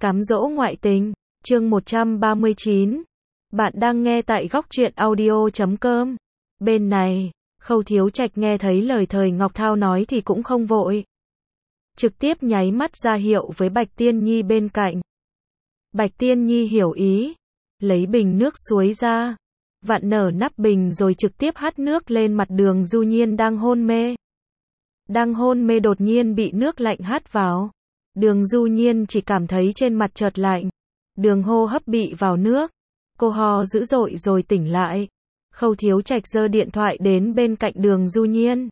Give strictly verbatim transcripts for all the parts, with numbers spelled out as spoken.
Cám dỗ ngoại tình, chương một trăm ba mươi chín. Bạn đang nghe tại góc truyện audio chấm com. Bên này, Khâu Thiếu Trạch nghe thấy lời Thời Ngọc Thao nói thì cũng không vội. Trực tiếp nháy mắt ra hiệu với Bạch Tiên Nhi bên cạnh. Bạch Tiên Nhi hiểu ý, lấy bình nước suối ra, vặn nở nắp bình rồi trực tiếp hắt nước lên mặt Đường Du Nhiên đang hôn mê. Đang hôn mê đột nhiên bị nước lạnh hắt vào. Đường Du Nhiên chỉ cảm thấy trên mặt chợt lạnh. Đường hô hấp bị vào nước. Cô ho dữ dội rồi tỉnh lại. Khâu Thiếu Trạch giơ điện thoại đến bên cạnh Đường Du Nhiên.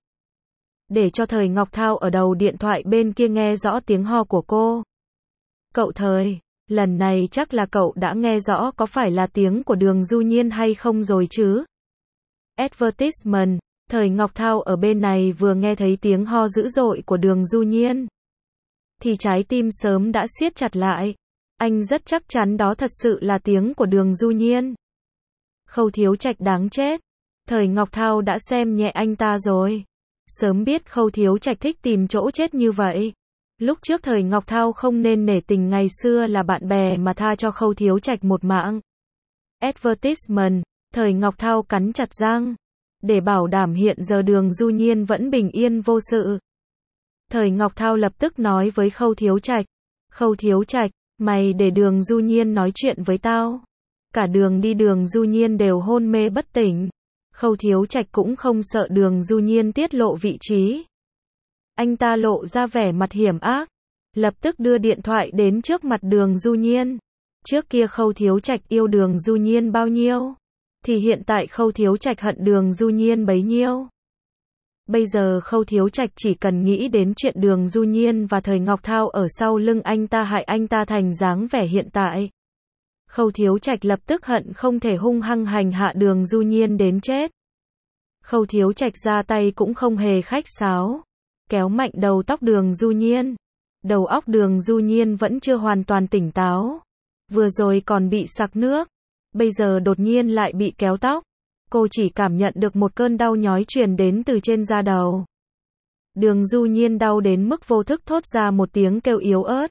Để cho Thời Ngọc Thao ở đầu điện thoại bên kia nghe rõ tiếng ho của cô. Cậu Thời, lần này chắc là cậu đã nghe rõ có phải là tiếng của Đường Du Nhiên hay không rồi chứ? Advertisement, Thời Ngọc Thao ở bên này vừa nghe thấy tiếng ho dữ dội của Đường Du Nhiên thì trái tim sớm đã siết chặt lại. Anh rất chắc chắn đó thật sự là tiếng của Đường Du Nhiên. Khâu Thiếu Trạch đáng chết. Thời Ngọc Thao đã xem nhẹ anh ta rồi. Sớm biết Khâu Thiếu Trạch thích tìm chỗ chết như vậy. Lúc trước Thời Ngọc Thao không nên nể tình ngày xưa là bạn bè mà tha cho Khâu Thiếu Trạch một mạng. Advertisement, Thời Ngọc Thao cắn chặt răng. Để bảo đảm hiện giờ Đường Du Nhiên vẫn bình yên vô sự. Thời Ngọc Thao lập tức nói với Khâu Thiếu Trạch. Khâu Thiếu Trạch, mày để Đường Du Nhiên nói chuyện với tao. Cả đường đi Đường Du Nhiên đều hôn mê bất tỉnh. Khâu Thiếu Trạch cũng không sợ Đường Du Nhiên tiết lộ vị trí. Anh ta lộ ra vẻ mặt hiểm ác. Lập tức đưa điện thoại đến trước mặt Đường Du Nhiên. Trước kia Khâu Thiếu Trạch yêu Đường Du Nhiên bao nhiêu, thì hiện tại Khâu Thiếu Trạch hận Đường Du Nhiên bấy nhiêu. Bây giờ Khâu Thiếu Trạch chỉ cần nghĩ đến chuyện Đường Du Nhiên và Thời Ngọc Thao ở sau lưng anh ta hại anh ta thành dáng vẻ hiện tại. Khâu Thiếu Trạch lập tức hận không thể hung hăng hành hạ Đường Du Nhiên đến chết. Khâu Thiếu Trạch ra tay cũng không hề khách sáo. Kéo mạnh đầu tóc Đường Du Nhiên. Đầu óc Đường Du Nhiên vẫn chưa hoàn toàn tỉnh táo. Vừa rồi còn bị sặc nước. Bây giờ đột nhiên lại bị kéo tóc. Cô chỉ cảm nhận được một cơn đau nhói truyền đến từ trên da đầu. Đường Du Nhiên đau đến mức vô thức thốt ra một tiếng kêu yếu ớt.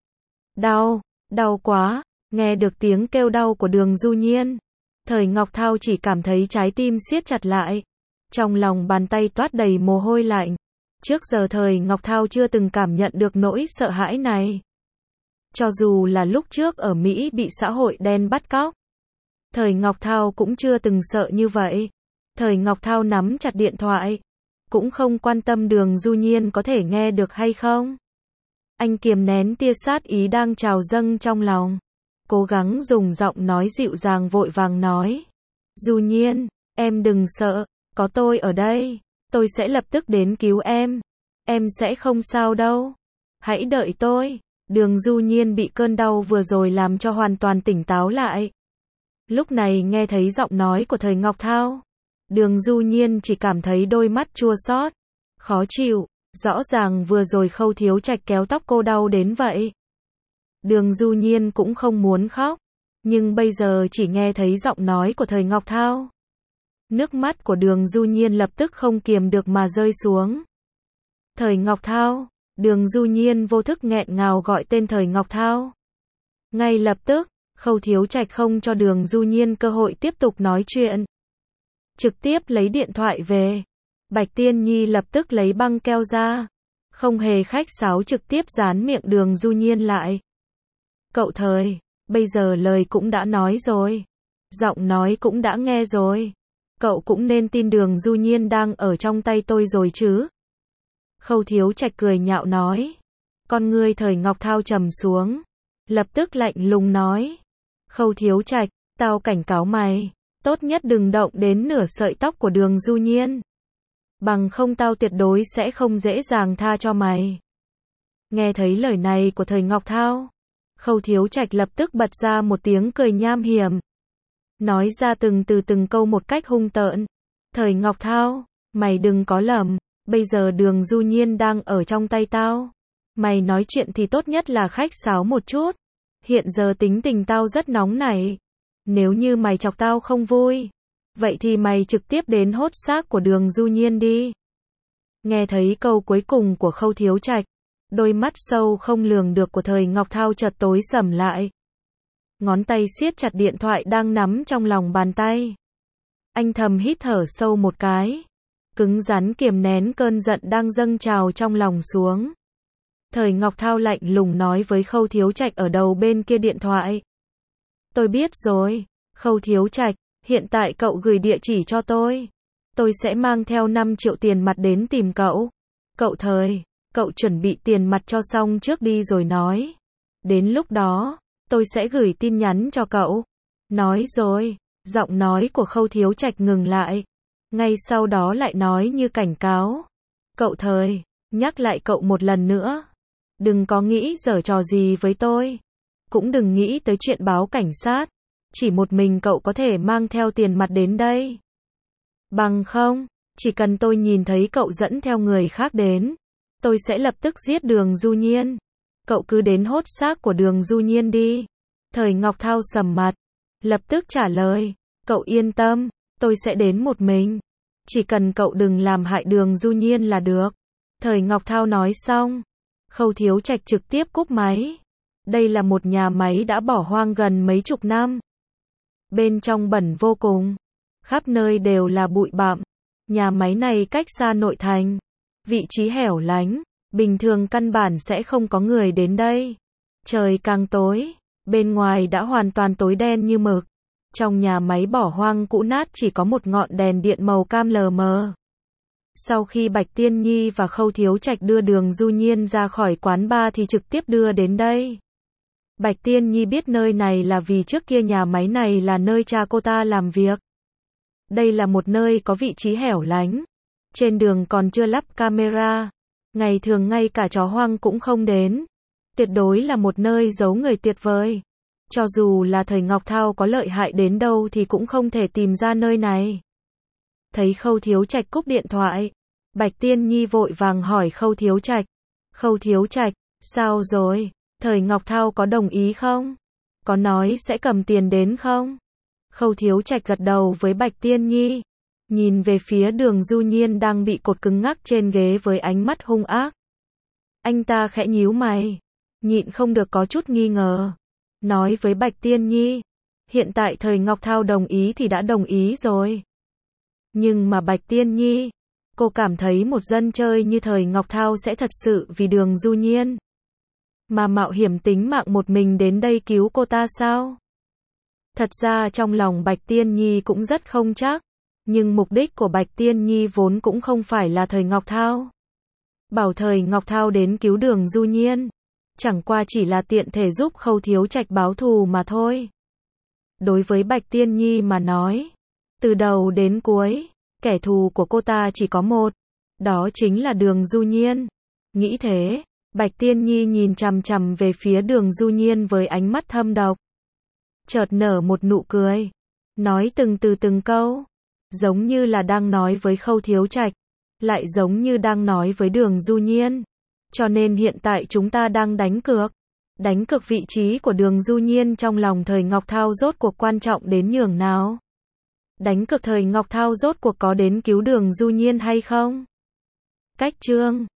Đau, đau quá. Nghe được tiếng kêu đau của Đường Du Nhiên, Thời Ngọc Thao chỉ cảm thấy trái tim siết chặt lại. Trong lòng bàn tay toát đầy mồ hôi lạnh. Trước giờ Thời Ngọc Thao chưa từng cảm nhận được nỗi sợ hãi này. Cho dù là lúc trước ở Mỹ bị xã hội đen bắt cóc, Thời Ngọc Thao cũng chưa từng sợ như vậy. Thời Ngọc Thao nắm chặt điện thoại, cũng không quan tâm Đường Du Nhiên có thể nghe được hay không. Anh kiềm nén tia sát ý đang trào dâng trong lòng. Cố gắng dùng giọng nói dịu dàng vội vàng nói. Du Nhiên, em đừng sợ, có tôi ở đây. Tôi sẽ lập tức đến cứu em. Em sẽ không sao đâu. Hãy đợi tôi. Đường Du Nhiên bị cơn đau vừa rồi làm cho hoàn toàn tỉnh táo lại. Lúc này nghe thấy giọng nói của Thời Ngọc Thao, Đường Du Nhiên chỉ cảm thấy đôi mắt chua xót, khó chịu. Rõ ràng vừa rồi Khâu Thiếu Trạch kéo tóc cô đau đến vậy. Đường Du Nhiên cũng không muốn khóc, nhưng bây giờ chỉ nghe thấy giọng nói của Thời Ngọc Thao. Nước mắt của Đường Du Nhiên lập tức không kiềm được mà rơi xuống. Thời Ngọc Thao, Đường Du Nhiên vô thức nghẹn ngào gọi tên Thời Ngọc Thao. Ngay lập tức, Khâu Thiếu Trạch không cho Đường Du Nhiên cơ hội tiếp tục nói chuyện. Trực tiếp lấy điện thoại về. Bạch Tiên Nhi lập tức lấy băng keo ra. Không hề khách sáo trực tiếp dán miệng Đường Du Nhiên lại. Cậu Thời, bây giờ lời cũng đã nói rồi. Giọng nói cũng đã nghe rồi. Cậu cũng nên tin Đường Du Nhiên đang ở trong tay tôi rồi chứ. Khâu Thiếu Trạch cười nhạo nói. Con ngươi Thời Ngọc Thao trầm xuống. Lập tức lạnh lùng nói. Khâu Thiếu Trạch, tao cảnh cáo mày. Tốt nhất đừng động đến nửa sợi tóc của Đường Du Nhiên. Bằng không tao tuyệt đối sẽ không dễ dàng tha cho mày. Nghe thấy lời này của Thời Ngọc Thao, Khâu Thiếu Trạch lập tức bật ra một tiếng cười nham hiểm. Nói ra từng từ từng câu một cách hung tợn. Thời Ngọc Thao, mày đừng có lầm. Bây giờ Đường Du Nhiên đang ở trong tay tao. Mày nói chuyện thì tốt nhất là khách sáo một chút. Hiện giờ tính tình tao rất nóng nảy. Nếu như mày chọc tao không vui, vậy thì mày trực tiếp đến hốt xác của Đường Du Nhiên đi. Nghe thấy câu cuối cùng của Khâu Thiếu Trạch, Đôi mắt sâu không lường được của Thời Ngọc Thao chợt tối sầm lại. Ngón tay siết chặt điện thoại đang nắm trong lòng bàn tay. Anh thầm hít thở sâu một cái, cứng rắn kiềm nén cơn giận đang dâng trào trong lòng xuống. Thời Ngọc Thao lạnh lùng nói với Khâu Thiếu Trạch ở đầu bên kia điện thoại. Tôi biết rồi, Khâu Thiếu Trạch, hiện tại cậu gửi địa chỉ cho tôi. Tôi sẽ mang theo năm triệu tiền mặt đến tìm cậu. Cậu Thời, cậu chuẩn bị tiền mặt cho xong trước đi rồi nói. Đến lúc đó, tôi sẽ gửi tin nhắn cho cậu. Nói rồi, giọng nói của Khâu Thiếu Trạch ngừng lại. Ngay sau đó lại nói như cảnh cáo. Cậu Thời, nhắc lại cậu một lần nữa. Đừng có nghĩ giở trò gì với tôi. Cũng đừng nghĩ tới chuyện báo cảnh sát. Chỉ một mình cậu có thể mang theo tiền mặt đến đây. Bằng không, chỉ cần tôi nhìn thấy cậu dẫn theo người khác đến, tôi sẽ lập tức giết Đường Du Nhiên. Cậu cứ đến hốt xác của Đường Du Nhiên đi. Thời Ngọc Thao sầm mặt, lập tức trả lời. Cậu yên tâm, tôi sẽ đến một mình. Chỉ cần cậu đừng làm hại Đường Du Nhiên là được. Thời Ngọc Thao nói xong, Khâu Thiếu Trạch trực tiếp cúp máy. Đây là một nhà máy đã bỏ hoang gần mấy chục năm. Bên trong bẩn vô cùng, khắp nơi đều là bụi bặm. Nhà máy này cách xa nội thành, vị trí hẻo lánh, bình thường căn bản sẽ không có người đến đây. Trời càng tối, bên ngoài đã hoàn toàn tối đen như mực. Trong nhà máy bỏ hoang cũ nát chỉ có một ngọn đèn điện màu cam lờ mờ. Sau khi Bạch Tiên Nhi và Khâu Thiếu Trạch đưa Đường Du Nhiên ra khỏi quán bar thì trực tiếp đưa đến đây. Bạch Tiên Nhi biết nơi này là vì trước kia nhà máy này là nơi cha cô ta làm việc. Đây là một nơi có vị trí hẻo lánh. Trên đường còn chưa lắp camera. Ngày thường ngay cả chó hoang cũng không đến. Tuyệt đối là một nơi giấu người tuyệt vời. Cho dù là Thời Ngọc Thao có lợi hại đến đâu thì cũng không thể tìm ra nơi này. Thấy Khâu Thiếu Trạch cúp điện thoại, Bạch Tiên Nhi vội vàng hỏi Khâu Thiếu Trạch. Khâu Thiếu Trạch, sao rồi? Thời Ngọc Thao có đồng ý không? Có nói sẽ cầm tiền đến không? Khâu Thiếu Trạch gật đầu với Bạch Tiên Nhi, nhìn về phía Đường Du Nhiên đang bị cột cứng ngắc trên ghế với ánh mắt hung ác. Anh ta khẽ nhíu mày, nhịn không được có chút nghi ngờ, nói với Bạch Tiên Nhi, hiện tại Thời Ngọc Thao đồng ý thì đã đồng ý rồi. Nhưng mà Bạch Tiên Nhi, cô cảm thấy một dân chơi như Thời Ngọc Thao sẽ thật sự vì Đường Du Nhiên mà mạo hiểm tính mạng một mình đến đây cứu cô ta sao? Thật ra trong lòng Bạch Tiên Nhi cũng rất không chắc, nhưng mục đích của Bạch Tiên Nhi vốn cũng không phải là Thời Ngọc Thao. Bảo Thời Ngọc Thao đến cứu Đường Du Nhiên, chẳng qua chỉ là tiện thể giúp Khâu Thiếu Trạch báo thù mà thôi. Đối với Bạch Tiên Nhi mà nói, từ đầu đến cuối, kẻ thù của cô ta chỉ có một, đó chính là Đường Du Nhiên. Nghĩ thế, Bạch Tiên Nhi nhìn chằm chằm về phía Đường Du Nhiên với ánh mắt thâm độc. Chợt nở một nụ cười, nói từng từ từng câu, giống như là đang nói với Khâu Thiếu Trạch, lại giống như đang nói với Đường Du Nhiên. Cho nên hiện tại chúng ta đang đánh cược. Đánh cược vị trí của Đường Du Nhiên trong lòng Thời Ngọc Thao rốt cuộc quan trọng đến nhường nào. Đánh cược Thời Ngọc Thao rốt cuộc có đến cứu Đường Du Nhiên hay không. Cách chương